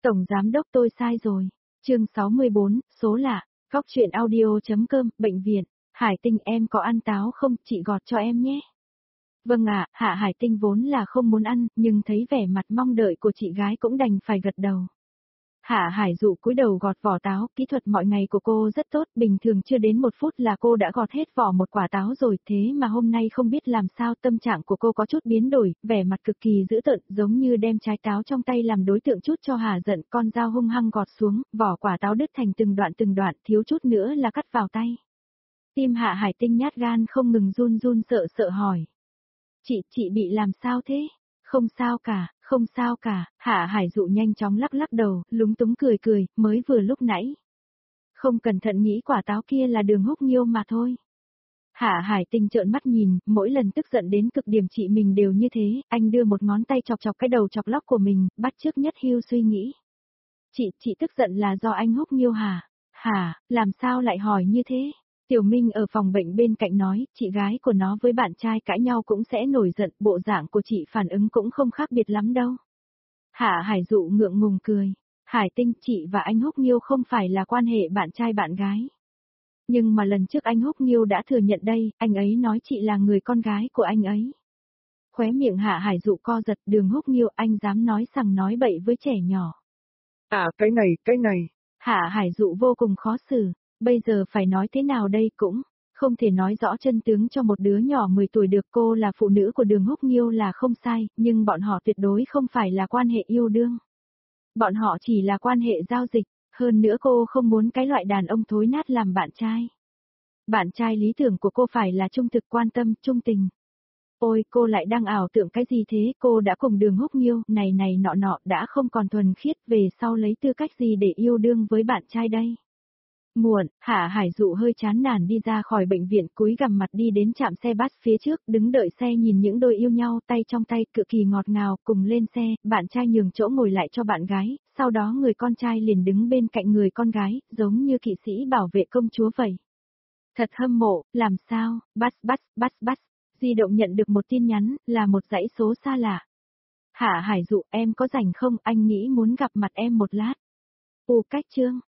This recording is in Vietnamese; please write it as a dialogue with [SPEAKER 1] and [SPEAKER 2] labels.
[SPEAKER 1] Tổng giám đốc tôi sai rồi. Chương 64, số lạ. Góc truyện audio.com, bệnh viện. Hải Tinh em có ăn táo không, chị gọt cho em nhé. Vâng ạ, Hạ Hải Tinh vốn là không muốn ăn, nhưng thấy vẻ mặt mong đợi của chị gái cũng đành phải gật đầu. Hạ Hải Dụ cúi đầu gọt vỏ táo, kỹ thuật mọi ngày của cô rất tốt, bình thường chưa đến 1 phút là cô đã gọt hết vỏ một quả táo rồi, thế mà hôm nay không biết làm sao tâm trạng của cô có chút biến đổi, vẻ mặt cực kỳ dữ tợn, giống như đem trái táo trong tay làm đối tượng chút cho Hà giận, con dao hung hăng gọt xuống, vỏ quả táo đứt thành từng đoạn, thiếu chút nữa là cắt vào tay. Tim Hạ Hải Tinh nhát gan không ngừng run run sợ hỏi. Chị bị làm sao thế? Không sao cả, Hạ Hải Dụ nhanh chóng lắc đầu, lúng túng cười, mới vừa lúc nãy. Không cẩn thận nghĩ quả táo kia là Đường Húc Nghiêu mà thôi. Hạ Hải Tinh trợn mắt nhìn, mỗi lần tức giận đến cực điểm chị mình đều như thế, anh đưa một ngón tay chọc cái đầu chọc lóc của mình, bắt chước Nhất Hưu suy nghĩ. Chị tức giận là do anh Húc Nghiêu hả? Hả, làm sao lại hỏi như thế? Tiểu Minh ở phòng bệnh bên cạnh nói, chị gái của nó với bạn trai cãi nhau cũng sẽ nổi giận, bộ dạng của chị phản ứng cũng không khác biệt lắm đâu. Hạ Hải Dụ ngượng ngùng cười. Hải Tinh, chị và anh Húc Nghiêu không phải là quan hệ bạn trai bạn gái. Nhưng mà lần trước anh Húc Nghiêu đã thừa nhận đây, anh ấy nói chị là người con gái của anh ấy. Khóe miệng Hạ Hải Dụ co giật, Đường Húc Nghiêu anh dám nói sằng nói bậy với trẻ nhỏ.
[SPEAKER 2] À cái này.
[SPEAKER 1] Hạ Hải Dụ vô cùng khó xử. Bây giờ phải nói thế nào đây cũng, không thể nói rõ chân tướng cho một đứa nhỏ 10 tuổi được. Cô là phụ nữ của Đường Húc Nghiêu là không sai, nhưng bọn họ tuyệt đối không phải là quan hệ yêu đương. Bọn họ chỉ là quan hệ giao dịch, hơn nữa cô không muốn cái loại đàn ông thối nát làm bạn trai. Bạn trai lý tưởng của cô phải là trung thực quan tâm, trung tình. Ôi, cô lại đang ảo tưởng cái gì thế, cô đã cùng Đường Húc Nghiêu, này nọ, đã không còn thuần khiết, về sau lấy tư cách gì để yêu đương với bạn trai đây. Muộn, Hạ Hải Dụ hơi chán nản đi ra khỏi bệnh viện, cúi gằm mặt đi đến trạm xe bus phía trước, đứng đợi xe nhìn những đôi yêu nhau, tay trong tay, cực kỳ ngọt ngào, cùng lên xe, bạn trai nhường chỗ ngồi lại cho bạn gái, sau đó người con trai liền đứng bên cạnh người con gái, giống như kỵ sĩ bảo vệ công chúa vậy. Thật hâm mộ, làm sao, bus, di động nhận được một tin nhắn, là một dãy số xa lạ. Hạ Hải Dụ, em có rảnh không, anh nghĩ muốn gặp mặt em một lát. Cách Trương.